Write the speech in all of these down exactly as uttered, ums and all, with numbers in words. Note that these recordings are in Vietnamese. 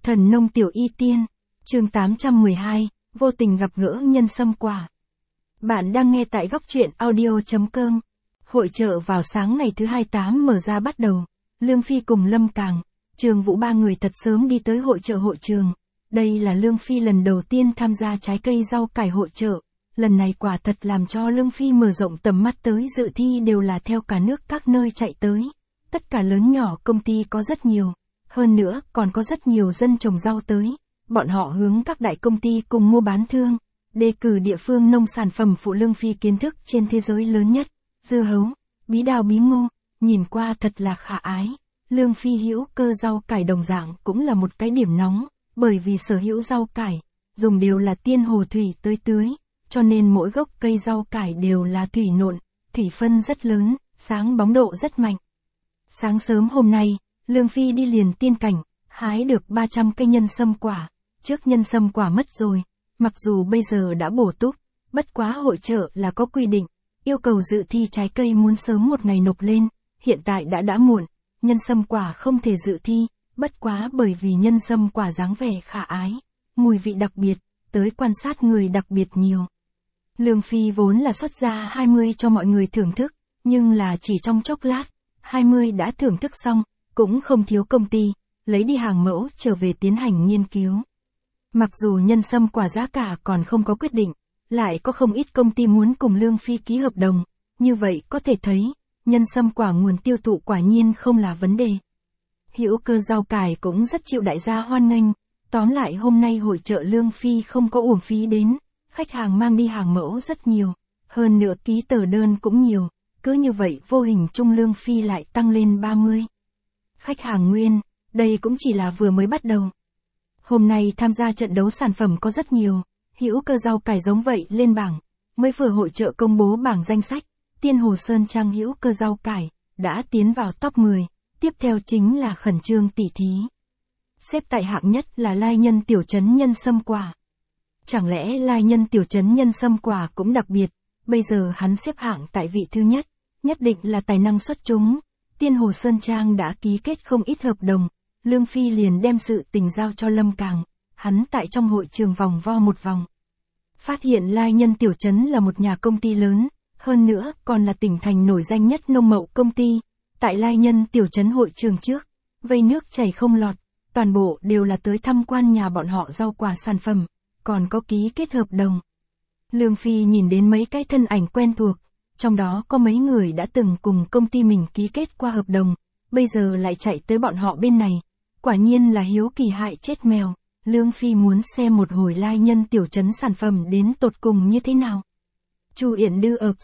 Thần nông tiểu y tiên, chương tám trăm mười hai, vô tình gặp gỡ nhân sâm quả. Bạn đang nghe tại góc truyện audio chấm com. Hội chợ vào sáng ngày thứ hai mươi tám mở ra bắt đầu. Lương Phi cùng Lâm Càng, Trường Vũ ba người thật sớm đi tới hội chợ hội trường. Đây là Lương Phi lần đầu tiên tham gia trái cây rau cải hội chợ. Lần này quả thật làm cho Lương Phi mở rộng tầm mắt, tới dự thi đều là theo cả nước các nơi chạy tới. Tất cả lớn nhỏ công ty có rất nhiều. Hơn nữa còn có rất nhiều dân trồng rau tới. Bọn họ hướng các đại công ty cùng mua bán thương, đề cử địa phương nông sản phẩm phụ Lương Phi kiến thức trên thế giới lớn nhất. Dưa hấu, bí đào bí ngô, nhìn qua thật là khả ái. Lương Phi hữu cơ rau cải đồng dạng cũng là một cái điểm nóng, bởi vì sở hữu rau cải, dùng đều là tiên hồ thủy tưới tưới, cho nên mỗi gốc cây rau cải đều là thủy nộn, thủy phân rất lớn, sáng bóng độ rất mạnh. Sáng sớm hôm nay, Lương Phi đi liền tiên cảnh, hái được ba trăm cây nhân sâm quả. Trước nhân sâm quả mất rồi, mặc dù bây giờ đã bổ túc, bất quá hội chợ là có quy định, yêu cầu dự thi trái cây muốn sớm một ngày nộp lên, hiện tại đã đã muộn, nhân sâm quả không thể dự thi, bất quá bởi vì nhân sâm quả dáng vẻ khả ái, mùi vị đặc biệt, tới quan sát người đặc biệt nhiều. Lương Phi vốn là xuất ra hai mươi cho mọi người thưởng thức, nhưng là chỉ trong chốc lát, hai mươi đã thưởng thức xong, cũng không thiếu công ty, lấy đi hàng mẫu trở về tiến hành nghiên cứu. Mặc dù nhân sâm quả giá cả còn không có quyết định, lại có không ít công ty muốn cùng Lương Phi ký hợp đồng, như vậy có thể thấy, nhân sâm quả nguồn tiêu thụ quả nhiên không là vấn đề. Hữu cơ rau cải cũng rất chịu đại gia hoan nghênh, tóm lại hôm nay hội chợ Lương Phi không có uổng phí đến, khách hàng mang đi hàng mẫu rất nhiều, hơn nữa ký tờ đơn cũng nhiều, cứ như vậy vô hình chung Lương Phi lại tăng lên ba mươi. Khách hàng nguyên, đây cũng chỉ là vừa mới bắt đầu. Hôm nay tham gia trận đấu sản phẩm có rất nhiều, hữu cơ rau cải giống vậy lên bảng, mới vừa hội chợ công bố bảng danh sách, Tiên Hồ Sơn Trang hữu cơ rau cải, đã tiến vào top mười, tiếp theo chính là khẩn trương tỉ thí. Xếp tại hạng nhất là Lai Nhân tiểu trấn nhân sâm quả. Chẳng lẽ Lai Nhân tiểu trấn nhân sâm quả cũng đặc biệt, bây giờ hắn xếp hạng tại vị thứ nhất, nhất định là tài năng xuất chúng. Tiên Hồ Sơn Trang đã ký kết không ít hợp đồng, Lương Phi liền đem sự tình giao cho Lâm Càng, hắn tại trong hội trường vòng vo một vòng. Phát hiện Lai Nhân tiểu trấn là một nhà công ty lớn, hơn nữa còn là tỉnh thành nổi danh nhất nông mậu công ty. Tại Lai Nhân tiểu trấn hội trường trước, vây nước chảy không lọt, toàn bộ đều là tới tham quan nhà bọn họ rau quả sản phẩm, còn có ký kết hợp đồng. Lương Phi nhìn đến mấy cái thân ảnh quen thuộc, trong đó có mấy người đã từng cùng công ty mình ký kết qua hợp đồng, bây giờ lại chạy tới bọn họ bên này, quả nhiên là hiếu kỳ hại chết mèo. Lương Phi muốn xem một hồi Lai Nhân tiểu trấn sản phẩm đến tột cùng như thế nào. Chu Yển Đư ợp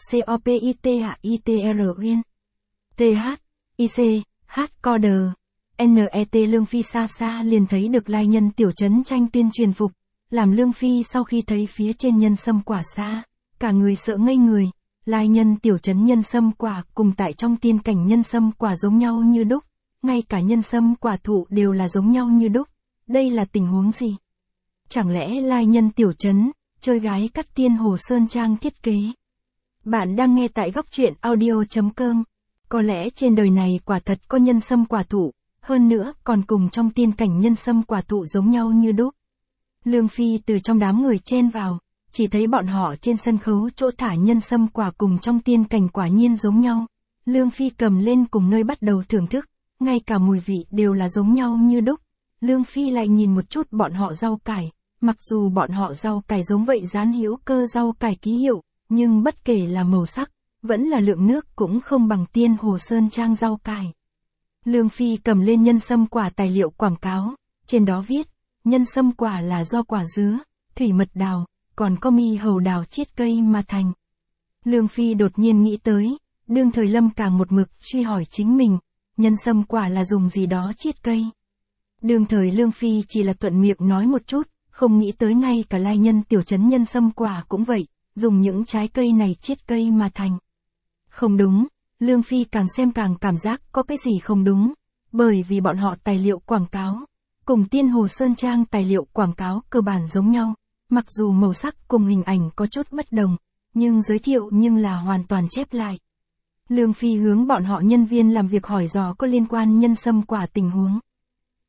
COPITHITR Uyên TH IC H Coder NET. Lương Phi xa xa liền thấy được Lai Nhân tiểu trấn tranh tuyên truyền phục, làm Lương Phi sau khi thấy phía trên nhân sâm quả xa, cả người sợ ngây người. Lai Nhân tiểu trấn nhân sâm quả cùng tại trong tiên cảnh nhân sâm quả giống nhau như đúc, ngay cả nhân sâm quả thụ đều là giống nhau như đúc, đây là tình huống gì? Chẳng lẽ Lai Nhân tiểu trấn, chơi gái cắt Tiên Hồ Sơn Trang thiết kế? Bạn đang nghe tại góc truyện audio chấm com. Có lẽ trên đời này quả thật có nhân sâm quả thụ, hơn nữa còn cùng trong tiên cảnh nhân sâm quả thụ giống nhau như đúc. Lương Phi từ trong đám người chen vào, chỉ thấy bọn họ trên sân khấu chỗ thả nhân sâm quả cùng trong tiên cảnh quả nhiên giống nhau. Lương Phi cầm lên cùng nơi bắt đầu thưởng thức, ngay cả mùi vị đều là giống nhau như đúc. Lương Phi lại nhìn một chút bọn họ rau cải, mặc dù bọn họ rau cải giống vậy dán hữu cơ rau cải ký hiệu, nhưng bất kể là màu sắc, vẫn là lượng nước cũng không bằng Tiên Hồ Sơn Trang rau cải. Lương Phi cầm lên nhân sâm quả tài liệu quảng cáo, trên đó viết, nhân sâm quả là do quả dứa, thủy mật đào, còn có mi hầu đào chiết cây mà thành. Lương Phi đột nhiên nghĩ tới, đương thời Lâm Càng một mực truy hỏi chính mình, nhân sâm quả là dùng gì đó chiết cây. Đương thời Lương Phi chỉ là thuận miệng nói một chút, không nghĩ tới ngay cả Lai Nhân tiểu trấn nhân sâm quả cũng vậy, dùng những trái cây này chiết cây mà thành. Không đúng, Lương Phi càng xem càng cảm giác có cái gì không đúng, bởi vì bọn họ tài liệu quảng cáo, cùng Tiên Hồ Sơn Trang tài liệu quảng cáo cơ bản giống nhau, mặc dù màu sắc cùng hình ảnh có chút bất đồng, nhưng giới thiệu nhưng là hoàn toàn chép lại. Lương Phi hướng bọn họ nhân viên làm việc hỏi dò có liên quan nhân sâm quả tình huống.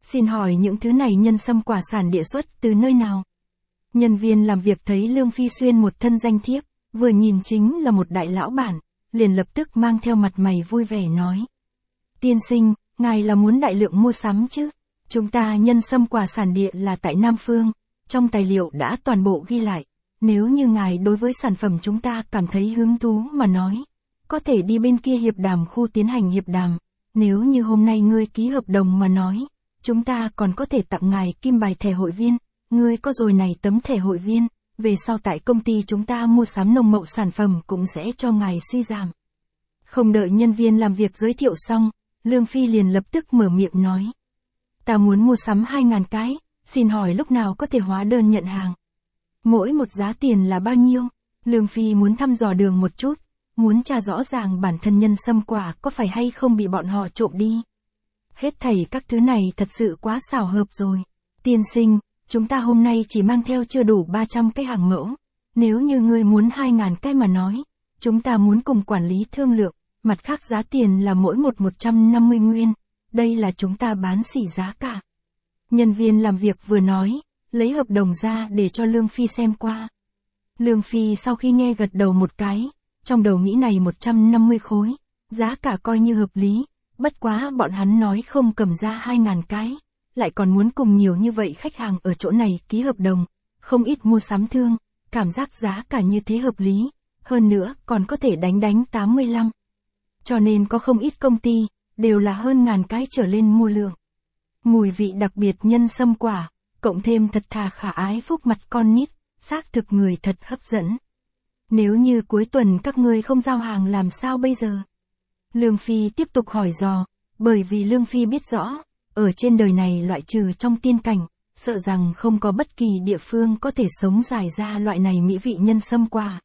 Xin hỏi những thứ này nhân sâm quả sản địa xuất từ nơi nào? Nhân viên làm việc thấy Lương Phi xuyên một thân danh thiếp, vừa nhìn chính là một đại lão bản, liền lập tức mang theo mặt mày vui vẻ nói. Tiên sinh, ngài là muốn đại lượng mua sắm chứ? Chúng ta nhân sâm quả sản địa là tại Nam Phương, trong tài liệu đã toàn bộ ghi lại. Nếu như ngài đối với sản phẩm chúng ta cảm thấy hứng thú mà nói, có thể đi bên kia hiệp đàm khu tiến hành hiệp đàm. Nếu như hôm nay ngươi ký hợp đồng mà nói, chúng ta còn có thể tặng ngài kim bài thẻ hội viên. Ngươi có rồi này tấm thẻ hội viên, về sau tại công ty chúng ta mua sắm nông mậu sản phẩm cũng sẽ cho ngài suy giảm. Không đợi nhân viên làm việc giới thiệu xong, Lương Phi liền lập tức mở miệng nói. Ta muốn mua sắm hai ngàn cái, xin hỏi lúc nào có thể hóa đơn nhận hàng. Mỗi một giá tiền là bao nhiêu? Lương Phi muốn thăm dò đường một chút, muốn tra rõ ràng bản thân nhân sâm quả có phải hay không bị bọn họ trộm đi. Hết thảy các thứ này thật sự quá xảo hợp rồi. Tiên sinh, chúng ta hôm nay chỉ mang theo chưa đủ ba trăm cái hàng mẫu. Nếu như ngươi muốn hai ngàn cái mà nói, chúng ta muốn cùng quản lý thương lượng, mặt khác giá tiền là mỗi một một trăm năm mươi nguyên. Đây là chúng ta bán xỉ giá cả. Nhân viên làm việc vừa nói, lấy hợp đồng ra để cho Lương Phi xem qua. Lương Phi sau khi nghe gật đầu một cái, trong đầu nghĩ này một trăm năm mươi khối, giá cả coi như hợp lý, bất quá bọn hắn nói không cầm ra hai ngàn cái, lại còn muốn cùng nhiều như vậy khách hàng ở chỗ này ký hợp đồng, không ít mua sắm thương, cảm giác giá cả như thế hợp lý, hơn nữa còn có thể đánh đánh tám mươi lăm. Cho nên có không ít công ty, đều là hơn ngàn cái trở lên mua lượng. Mùi vị đặc biệt nhân sâm quả, cộng thêm thật thà khả ái phúc mặt con nít, xác thực người thật hấp dẫn. Nếu như cuối tuần các ngươi không giao hàng làm sao bây giờ? Lương Phi tiếp tục hỏi dò, bởi vì Lương Phi biết rõ, ở trên đời này loại trừ trong tiên cảnh, sợ rằng không có bất kỳ địa phương có thể sống dài ra loại này mỹ vị nhân sâm quả.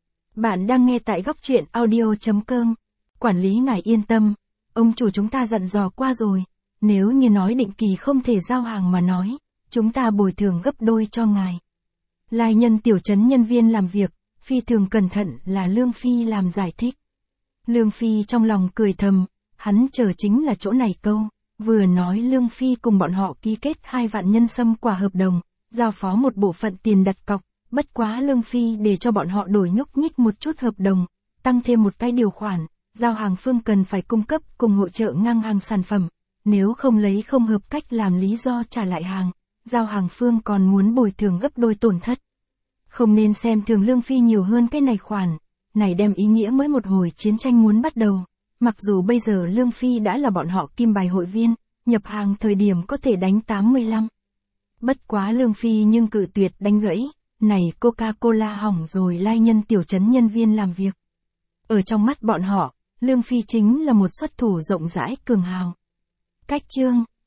Bạn đang nghe tại góc truyện audio chấm com. Quản lý ngài yên tâm, ông chủ chúng ta dặn dò qua rồi, nếu như nói định kỳ không thể giao hàng mà nói, chúng ta bồi thường gấp đôi cho ngài. Lai nhân tiểu trấn nhân viên làm việc, phi thường cẩn thận là Lương Phi làm giải thích. Lương Phi trong lòng cười thầm, hắn chờ chính là chỗ này câu, vừa nói Lương Phi cùng bọn họ ký kết hai vạn nhân sâm quả hợp đồng, giao phó một bộ phận tiền đặt cọc, bất quá Lương Phi để cho bọn họ đổi nhúc nhích một chút hợp đồng, tăng thêm một cái điều khoản, giao hàng phương cần phải cung cấp cùng hỗ trợ ngang hàng sản phẩm, nếu không lấy không hợp cách làm lý do trả lại hàng, giao hàng phương còn muốn bồi thường gấp đôi tổn thất. Không nên xem thường Lương Phi nhiều hơn cái này khoản, này đem ý nghĩa mới một hồi chiến tranh muốn bắt đầu, mặc dù bây giờ Lương Phi đã là bọn họ kim bài hội viên, nhập hàng thời điểm có thể đánh tám mươi lăm. Bất quá Lương Phi nhưng cự tuyệt đánh gãy, này Coca-Cola hỏng rồi lai nhân tiểu trấn nhân viên làm việc. Ở trong mắt bọn họ, Lương Phi chính là một xuất thủ rộng rãi cường hào. Cách chương